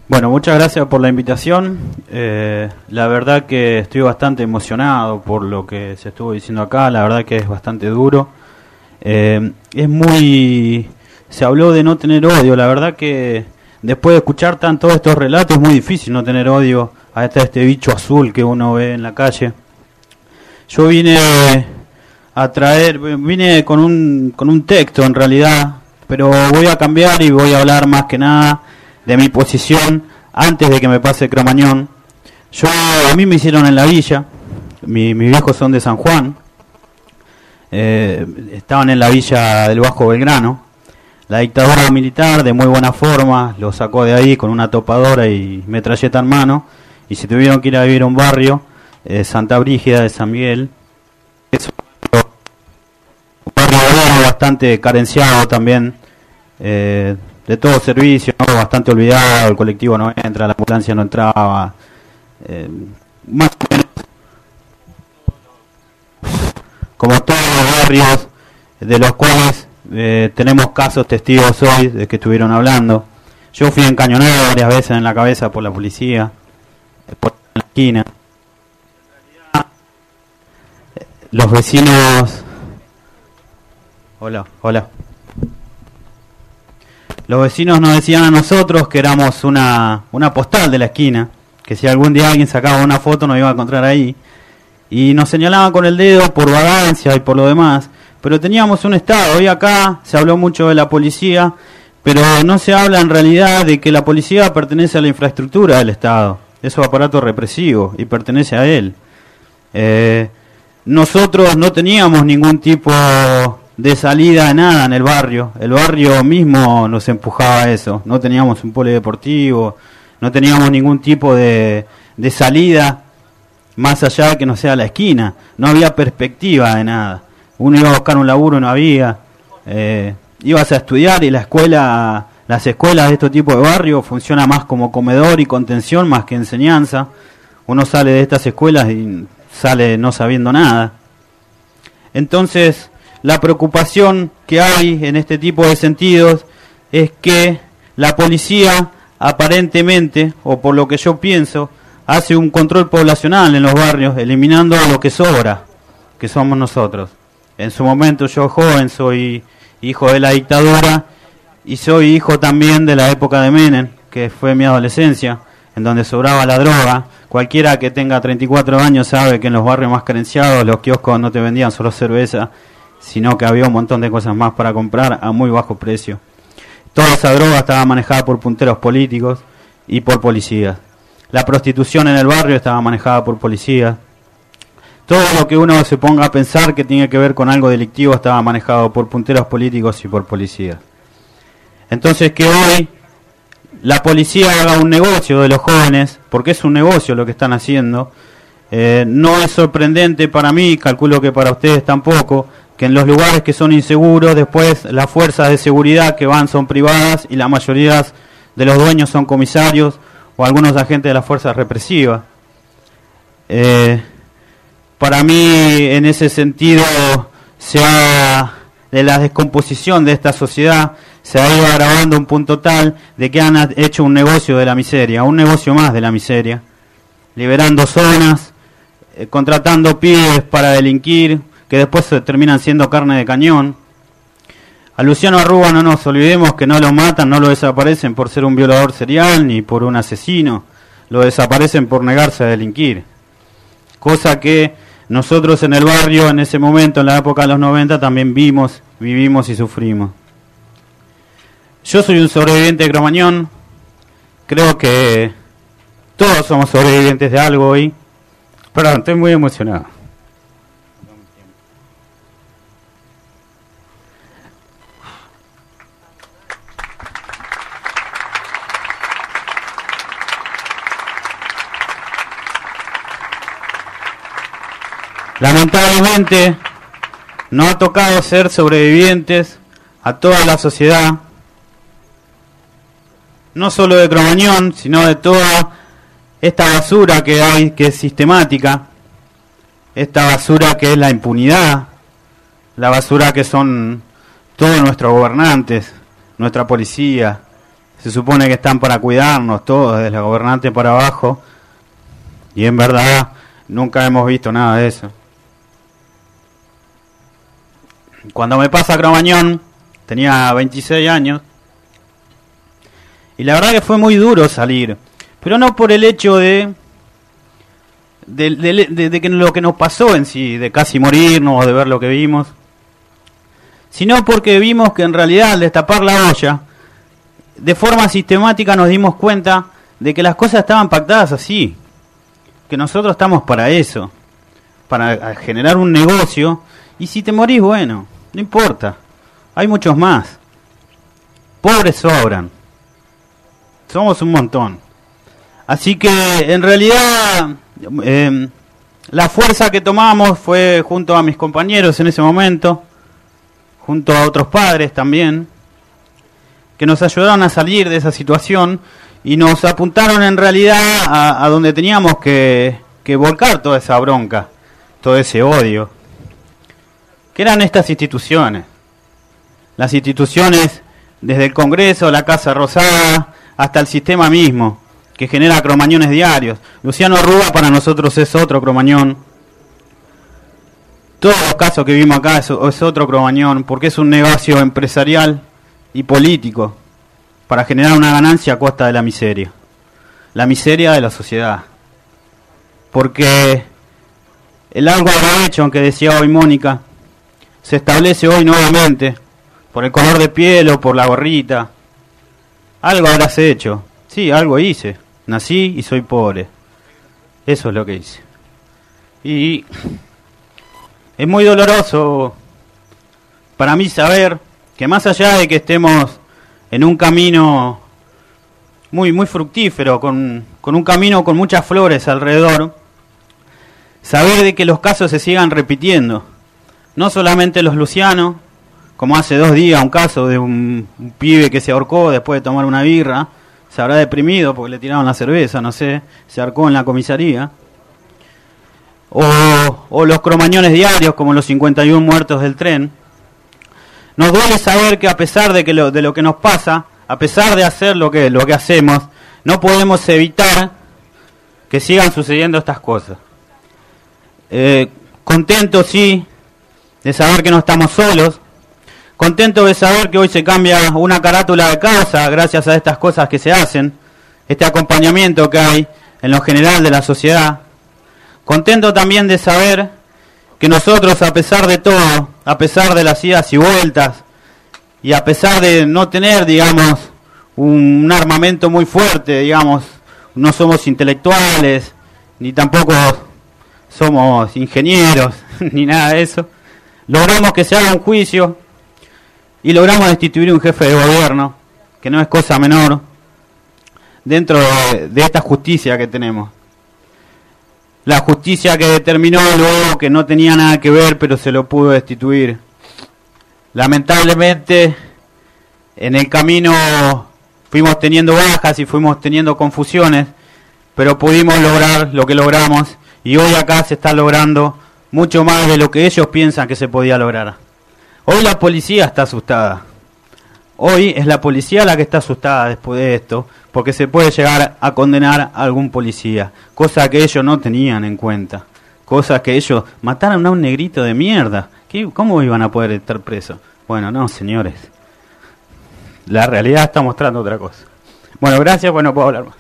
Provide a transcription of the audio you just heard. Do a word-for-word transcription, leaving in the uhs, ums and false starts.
Bueno, muchas gracias por la invitación. Eh, la verdad que estoy bastante emocionado por lo que se estuvo diciendo acá. La verdad que es bastante duro. Eh, es muy... Se habló de no tener odio. La verdad que después de escuchar tantos estos relatos es muy difícil no tener odio a este, este bicho azul que uno ve en la calle. Yo vine a traer... Vine con un, con un texto en realidad, pero voy a cambiar y voy a hablar más que nada de mi posición antes de que me pase Cromañón. Yo, a mí me hicieron en la villa, mi, mis viejos son de San Juan, eh, estaban en la villa del Bajo Belgrano. La dictadura militar, de muy buena forma, los sacó de ahí con una topadora y metralleta en mano, y se tuvieron que ir a vivir a un barrio, eh, Santa Brígida de San Miguel. Es un barrio bastante carenciado también, eh, de todo servicio, ¿no? Bastante olvidado, el colectivo no entra, la ambulancia no entraba, eh, más o menos como todos los barrios de los cuales eh, tenemos casos testigos hoy de que estuvieron hablando. Yo fui encañonado varias veces en la cabeza por la policía, por la esquina. Los vecinos... Hola, hola. Los vecinos nos decían a nosotros que éramos una, una postal de la esquina, que si algún día alguien sacaba una foto nos iba a encontrar ahí, y nos señalaban con el dedo por vagancia y por lo demás, pero teníamos un Estado. Hoy acá se habló mucho de la policía, pero no se habla en realidad de que la policía pertenece a la infraestructura del Estado, es un aparato represivo y pertenece a él. Eh, nosotros no teníamos ningún tipo de salida a nada en el barrio. El barrio mismo nos empujaba a eso. No teníamos un polideportivo, no teníamos ningún tipo de, de salida más allá de que no sea la esquina. No había perspectiva de nada. Uno iba a buscar un laburo y no había. Eh, ibas a estudiar y la escuela, las escuelas de este tipo de barrio funcionan más como comedor y contención más que enseñanza. Uno sale de estas escuelas y sale no sabiendo nada. Entonces, la preocupación que hay en este tipo de sentidos es que la policía aparentemente, o por lo que yo pienso, hace un control poblacional en los barrios, eliminando lo que sobra, que somos nosotros. En su momento yo joven soy hijo de la dictadura y soy hijo también de la época de Menem, que fue mi adolescencia, en donde sobraba la droga. Cualquiera que tenga treinta y cuatro años sabe que en los barrios más carenciados los kioscos no te vendían solo cerveza, sino que había un montón de cosas más para comprar a muy bajo precio. Toda esa droga estaba manejada por punteros políticos y por policías. La prostitución en el barrio estaba manejada por policías. Todo lo que uno se ponga a pensar que tiene que ver con algo delictivo estaba manejado por punteros políticos y por policías. Entonces, que hoy la policía haga un negocio de los jóvenes, porque es un negocio lo que están haciendo, eh, no es sorprendente para mí, calculo que para ustedes tampoco, que en los lugares que son inseguros, después las fuerzas de seguridad que van son privadas y la mayoría de los dueños son comisarios o algunos agentes de las fuerzas represivas. Eh, para mí, en ese sentido, se ha, de la descomposición de esta sociedad, se ha ido agravando un punto tal de que han hecho un negocio de la miseria, un negocio más de la miseria, liberando zonas, eh, contratando pibes para delinquir, que después se terminan siendo carne de cañón. A Luciano Arruga no nos olvidemos que no lo matan, no lo desaparecen por ser un violador serial ni por un asesino, lo desaparecen por negarse a delinquir. Cosa que nosotros en el barrio, en ese momento, en la época de los noventa, también vimos, vivimos y sufrimos. Yo soy un sobreviviente de Cromañón, creo que todos somos sobrevivientes de algo hoy. Perdón, estoy muy emocionado. Lamentablemente, nos ha tocado ser sobrevivientes a toda la sociedad, no solo de Cromañón, sino de toda esta basura que hay, que es sistemática, esta basura que es la impunidad, la basura que son todos nuestros gobernantes, nuestra policía, se supone que están para cuidarnos todos, desde la gobernante para abajo, y en verdad nunca hemos visto nada de eso. Cuando me pasa Cromañón, tenía veintiséis años, y la verdad que fue muy duro salir, pero no por el hecho de de, de, de, de que lo que nos pasó en sí, de casi morirnos o de ver lo que vimos, sino porque vimos que en realidad al destapar la olla, de forma sistemática nos dimos cuenta de que las cosas estaban pactadas así, que nosotros estamos para eso, para generar un negocio, y si te morís, bueno, no importa, hay muchos más, pobres sobran, somos un montón. Así que en realidad eh, la fuerza que tomamos fue junto a mis compañeros en ese momento, junto a otros padres también, que nos ayudaron a salir de esa situación y nos apuntaron en realidad a, a donde teníamos que, que volcar toda esa bronca, todo ese odio, que eran estas instituciones. Las instituciones desde el Congreso, la Casa Rosada, hasta el sistema mismo, que genera cromañones diarios. Luciano Rúa para nosotros es otro cromañón. Todos los casos que vimos acá es, es otro cromañón, porque es un negocio empresarial y político para generar una ganancia a costa de la miseria. La miseria de la sociedad. Porque el algo habrá hecho, aunque decía hoy Mónica, se establece hoy nuevamente, por el color de piel o por la gorrita. Algo habrás hecho. Sí, algo hice. Nací y soy pobre. Eso es lo que hice. Y es muy doloroso para mí saber que más allá de que estemos en un camino muy muy fructífero, con, con un camino con muchas flores alrededor, saber de que los casos se sigan repitiendo. No solamente los Lucianos, como hace dos días un caso de un, un pibe que se ahorcó después de tomar una birra, se habrá deprimido porque le tiraron la cerveza, no sé, se ahorcó en la comisaría. O, o los cromañones diarios, como los cincuenta y uno muertos del tren. Nos duele saber que a pesar de que lo, de lo que nos pasa, a pesar de hacer lo que, lo que hacemos, no podemos evitar que sigan sucediendo estas cosas. Eh, contento, sí, de saber que no estamos solos. Contento de saber que hoy se cambia una carátula de casa gracias a estas cosas que se hacen, este acompañamiento que hay en lo general de la sociedad. Contento también de saber que nosotros, a pesar de todo, a pesar de las idas y vueltas, y a pesar de no tener, digamos, un, un armamento muy fuerte, digamos, no somos intelectuales, ni tampoco somos ingenieros, ni nada de eso, logramos que se haga un juicio, y logramos destituir un jefe de gobierno, que no es cosa menor, dentro de, de esta justicia que tenemos. La justicia que determinó luego que no tenía nada que ver, pero se lo pudo destituir. Lamentablemente, en el camino fuimos teniendo bajas y fuimos teniendo confusiones, pero pudimos lograr lo que logramos, y hoy acá se está logrando mucho más de lo que ellos piensan que se podía lograr. Hoy la policía está asustada. Hoy es la policía la que está asustada después de esto, porque se puede llegar a condenar a algún policía, cosa que ellos no tenían en cuenta, cosa que ellos mataron a un negrito de mierda. ¿Qué, ¿Cómo iban a poder estar presos? Bueno, no, señores. La realidad está mostrando otra cosa. Bueno, gracias, pues no puedo hablar más.